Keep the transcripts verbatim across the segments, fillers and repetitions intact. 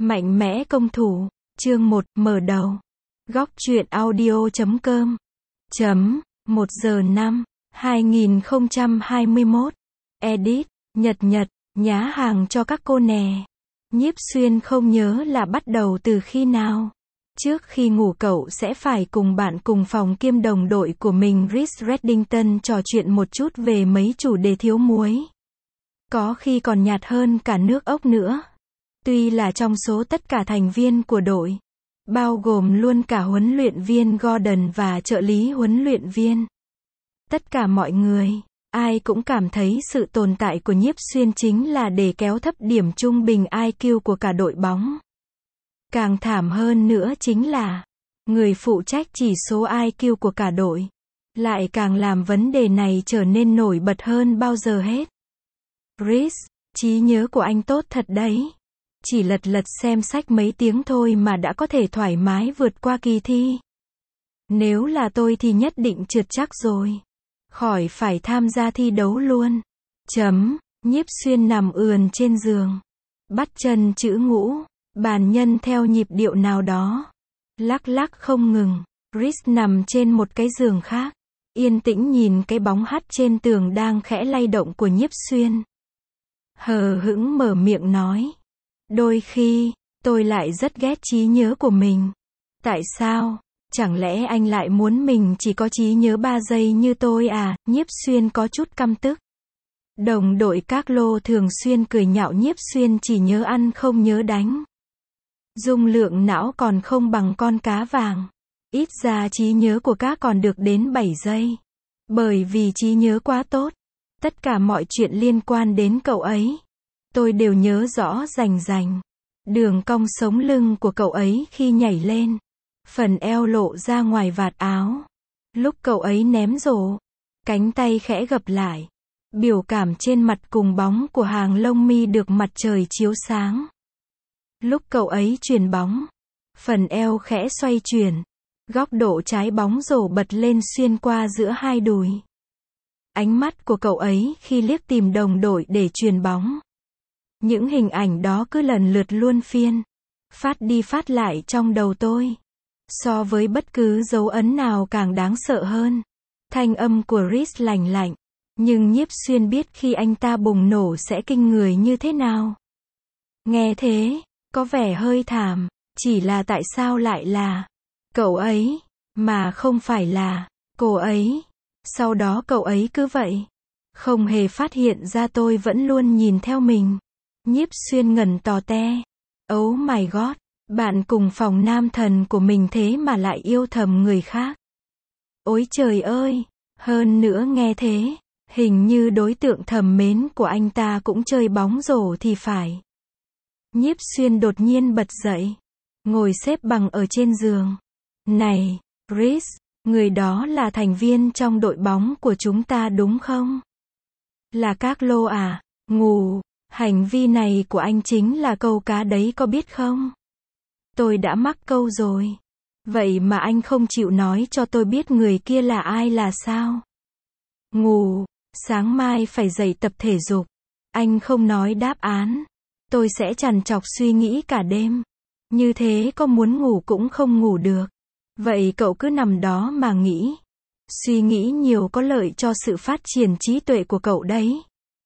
Mạnh mẽ công thủ, chương một, mở đầu. Góc truyện audio chấm com chấm một giờ năm hai nghìn không trăm hai mươi mốt. Edit, Nhật Nhật, nhá hàng cho các cô nè. Nhiếp Xuyên không nhớ là bắt đầu từ khi nào. Trước khi ngủ cậu sẽ phải cùng bạn cùng phòng kiêm đồng đội của mình Reese Reddington trò chuyện một chút về mấy chủ đề thiếu muối. Có khi còn nhạt hơn cả nước ốc nữa. Tuy là trong số tất cả thành viên của đội, bao gồm luôn cả huấn luyện viên Gordon và trợ lý huấn luyện viên. Tất cả mọi người, ai cũng cảm thấy sự tồn tại của Nhiếp Xuyên chính là để kéo thấp điểm trung bình i kiu của cả đội bóng. Càng thảm hơn nữa chính là, người phụ trách chỉ số i kiu của cả đội, lại càng làm vấn đề này trở nên nổi bật hơn bao giờ hết. Reese, trí nhớ của anh tốt thật đấy. Chỉ lật lật xem sách mấy tiếng thôi mà đã có thể thoải mái vượt qua kỳ thi. Nếu là tôi thì nhất định trượt chắc rồi. Khỏi phải tham gia thi đấu luôn. Chấm, Nhiếp Xuyên nằm ườn trên giường. Bắt chân chữ ngũ, bàn nhân theo nhịp điệu nào đó. Lắc lắc không ngừng. Reese nằm trên một cái giường khác. Yên tĩnh nhìn cái bóng hắt trên tường đang khẽ lay động của Nhiếp Xuyên. Hờ hững mở miệng nói. Đôi khi, tôi lại rất ghét trí nhớ của mình. Tại sao? Chẳng lẽ anh lại muốn mình chỉ có trí nhớ ba giây như tôi à? Nhiếp Xuyên có chút căm tức. Đồng đội Carlo thường xuyên cười nhạo Nhiếp Xuyên chỉ nhớ ăn không nhớ đánh. Dung lượng não còn không bằng con cá vàng. Ít ra trí nhớ của cá còn được đến bảy giây. Bởi vì trí nhớ quá tốt. Tất cả mọi chuyện liên quan đến cậu ấy, tôi đều nhớ rõ rành rành. Đường cong sống lưng của cậu ấy khi nhảy lên. Phần eo lộ ra ngoài vạt áo. Lúc cậu ấy ném rổ. Cánh tay khẽ gập lại. Biểu cảm trên mặt cùng bóng của hàng lông mi được mặt trời chiếu sáng. Lúc cậu ấy chuyền bóng. Phần eo khẽ xoay chuyển. Góc độ trái bóng rổ bật lên xuyên qua giữa hai đùi. Ánh mắt của cậu ấy khi liếc tìm đồng đội để chuyền bóng. Những hình ảnh đó cứ lần lượt luân phiên, phát đi phát lại trong đầu tôi. So với bất cứ dấu ấn nào càng đáng sợ hơn. Thanh âm của Reese lành lạnh, nhưng Nhiếp Xuyên biết khi anh ta bùng nổ sẽ kinh người như thế nào. Nghe thế, có vẻ hơi thảm, chỉ là tại sao lại là cậu ấy, mà không phải là cô ấy. Sau đó cậu ấy cứ vậy, không hề phát hiện ra tôi vẫn luôn nhìn theo mình. Nhiếp Xuyên ngẩn tò te. Oh my god, bạn cùng phòng nam thần của mình thế mà lại yêu thầm người khác. Ôi trời ơi, hơn nữa nghe thế, hình như đối tượng thầm mến của anh ta cũng chơi bóng rổ thì phải. Nhiếp Xuyên đột nhiên bật dậy, ngồi xếp bằng ở trên giường. Này, Reese, người đó là thành viên trong đội bóng của chúng ta đúng không? Là Carlo à? Ngủ. Hành vi này của anh chính là câu cá đấy có biết không? Tôi đã mắc câu rồi. Vậy mà anh không chịu nói cho tôi biết người kia là ai là sao? Ngủ. Sáng mai phải dậy tập thể dục. Anh không nói đáp án. Tôi sẽ trằn trọc suy nghĩ cả đêm. Như thế có muốn ngủ cũng không ngủ được. Vậy cậu cứ nằm đó mà nghĩ. Suy nghĩ nhiều có lợi cho sự phát triển trí tuệ của cậu đấy.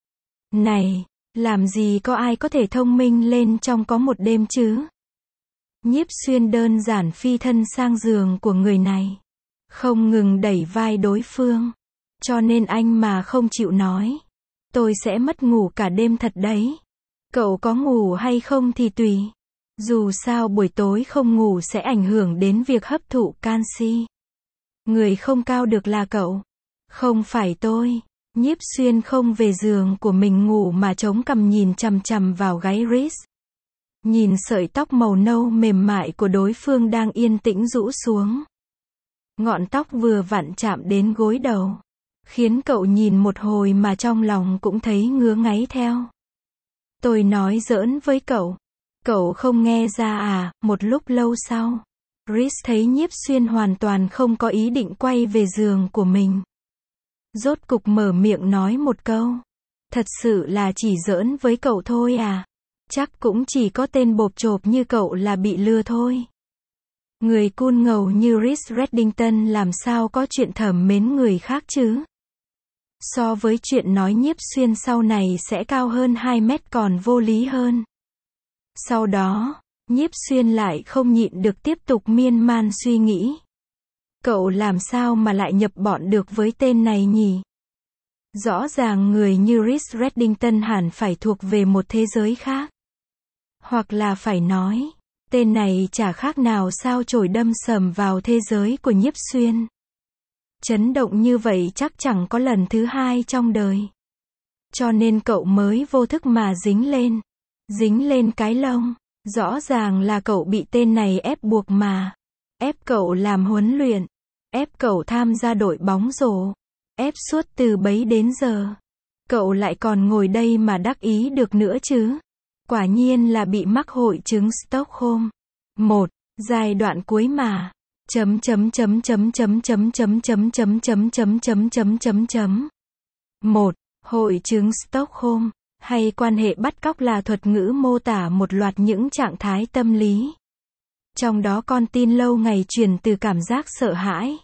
Này, làm gì có ai có thể thông minh lên trong có một đêm chứ? Nhiếp Xuyên đơn giản phi thân sang giường của người này. Không ngừng đẩy vai đối phương. Cho nên anh mà không chịu nói. Tôi sẽ mất ngủ cả đêm thật đấy. Cậu có ngủ hay không thì tùy. Dù sao buổi tối không ngủ sẽ ảnh hưởng đến việc hấp thụ canxi. Người không cao được là cậu. Không phải tôi. Nhiếp Xuyên không về giường của mình ngủ mà chống cằm nhìn chằm chằm vào gáy Reese. Nhìn sợi tóc màu nâu mềm mại của đối phương đang yên tĩnh rũ xuống. Ngọn tóc vừa vặn chạm đến gối đầu. Khiến cậu nhìn một hồi mà trong lòng cũng thấy ngứa ngáy theo. Tôi nói giỡn với cậu. Cậu không nghe ra à? Một lúc lâu sau, Reese thấy Nhiếp Xuyên hoàn toàn không có ý định quay về giường của mình. Rốt cục mở miệng nói một câu. Thật sự là chỉ giỡn với cậu thôi à? Chắc cũng chỉ có tên bộp chộp như cậu là bị lừa thôi. Người cool ngầu như Reese Reddington làm sao có chuyện thầm mến người khác chứ? So với chuyện nói Nhiếp Xuyên sau này sẽ cao hơn hai mét còn vô lý hơn. Sau đó, Nhiếp Xuyên lại không nhịn được tiếp tục miên man suy nghĩ. Cậu làm sao mà lại nhập bọn được với tên này nhỉ? Rõ ràng người như Reese Reddington hẳn phải thuộc về một thế giới khác. Hoặc là phải nói, tên này chả khác nào sao chổi đâm sầm vào thế giới của Nhiếp Xuyên. Chấn động như vậy chắc chẳng có lần thứ hai trong đời. Cho nên cậu mới vô thức mà dính lên. Dính lên cái lông. Rõ ràng là cậu bị tên này ép buộc mà. Ép cậu làm huấn luyện. Ép cậu tham gia đội bóng rổ. Ép suốt từ bấy đến giờ. Cậu lại còn ngồi đây mà đắc ý được nữa chứ. Quả nhiên là bị mắc hội chứng Stockholm. một. Giai đoạn cuối mà. Chấm chấm chấm chấm chấm chấm chấm chấm chấm chấm chấm chấm chấm chấm chấm. một. Hội chứng Stockholm, hay quan hệ bắt cóc là thuật ngữ mô tả một loạt những trạng thái tâm lý. Trong đó con tin lâu ngày chuyển từ cảm giác sợ hãi,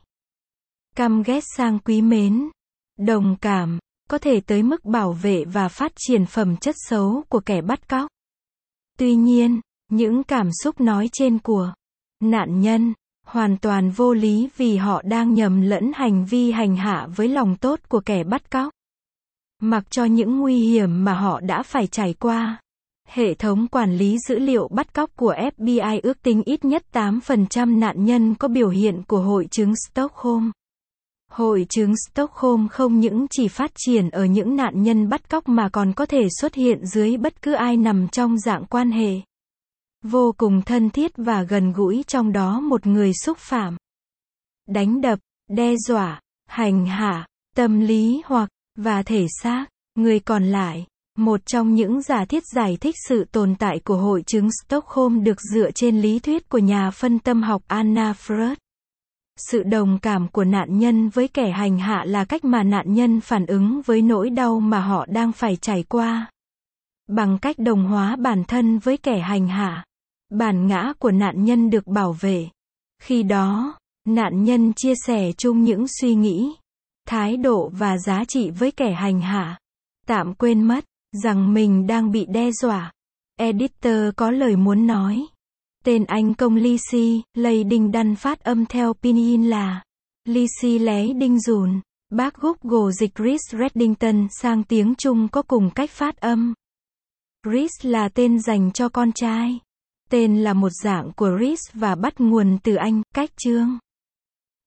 căm ghét sang quý mến, đồng cảm, có thể tới mức bảo vệ và phát triển phẩm chất xấu của kẻ bắt cóc. Tuy nhiên, những cảm xúc nói trên của nạn nhân hoàn toàn vô lý vì họ đang nhầm lẫn hành vi hành hạ với lòng tốt của kẻ bắt cóc. Mặc cho những nguy hiểm mà họ đã phải trải qua, hệ thống quản lý dữ liệu bắt cóc của ép bê i ước tính ít nhất tám phần trăm nạn nhân có biểu hiện của hội chứng Stockholm. Hội chứng Stockholm không những chỉ phát triển ở những nạn nhân bắt cóc mà còn có thể xuất hiện dưới bất cứ ai nằm trong dạng quan hệ vô cùng thân thiết và gần gũi, trong đó một người xúc phạm, đánh đập, đe dọa, hành hạ, tâm lý hoặc và thể xác người còn lại. Một trong những giả thiết giải thích sự tồn tại của hội chứng Stockholm được dựa trên lý thuyết của nhà phân tâm học Anna Freud. Sự đồng cảm của nạn nhân với kẻ hành hạ là cách mà nạn nhân phản ứng với nỗi đau mà họ đang phải trải qua. Bằng cách đồng hóa bản thân với kẻ hành hạ, bản ngã của nạn nhân được bảo vệ. Khi đó, nạn nhân chia sẻ chung những suy nghĩ, thái độ và giá trị với kẻ hành hạ, tạm quên mất rằng mình đang bị đe dọa. Editor có lời muốn nói. Tên Anh công Lizzie Lây Đinh Đăn phát âm theo pinyin là Lizzie Lé Đinh Dùn. Bác Google dịch Reese Reddington sang tiếng Trung có cùng cách phát âm. Reese là tên dành cho con trai. Tên là một dạng của Reese và bắt nguồn từ Anh, cách chương.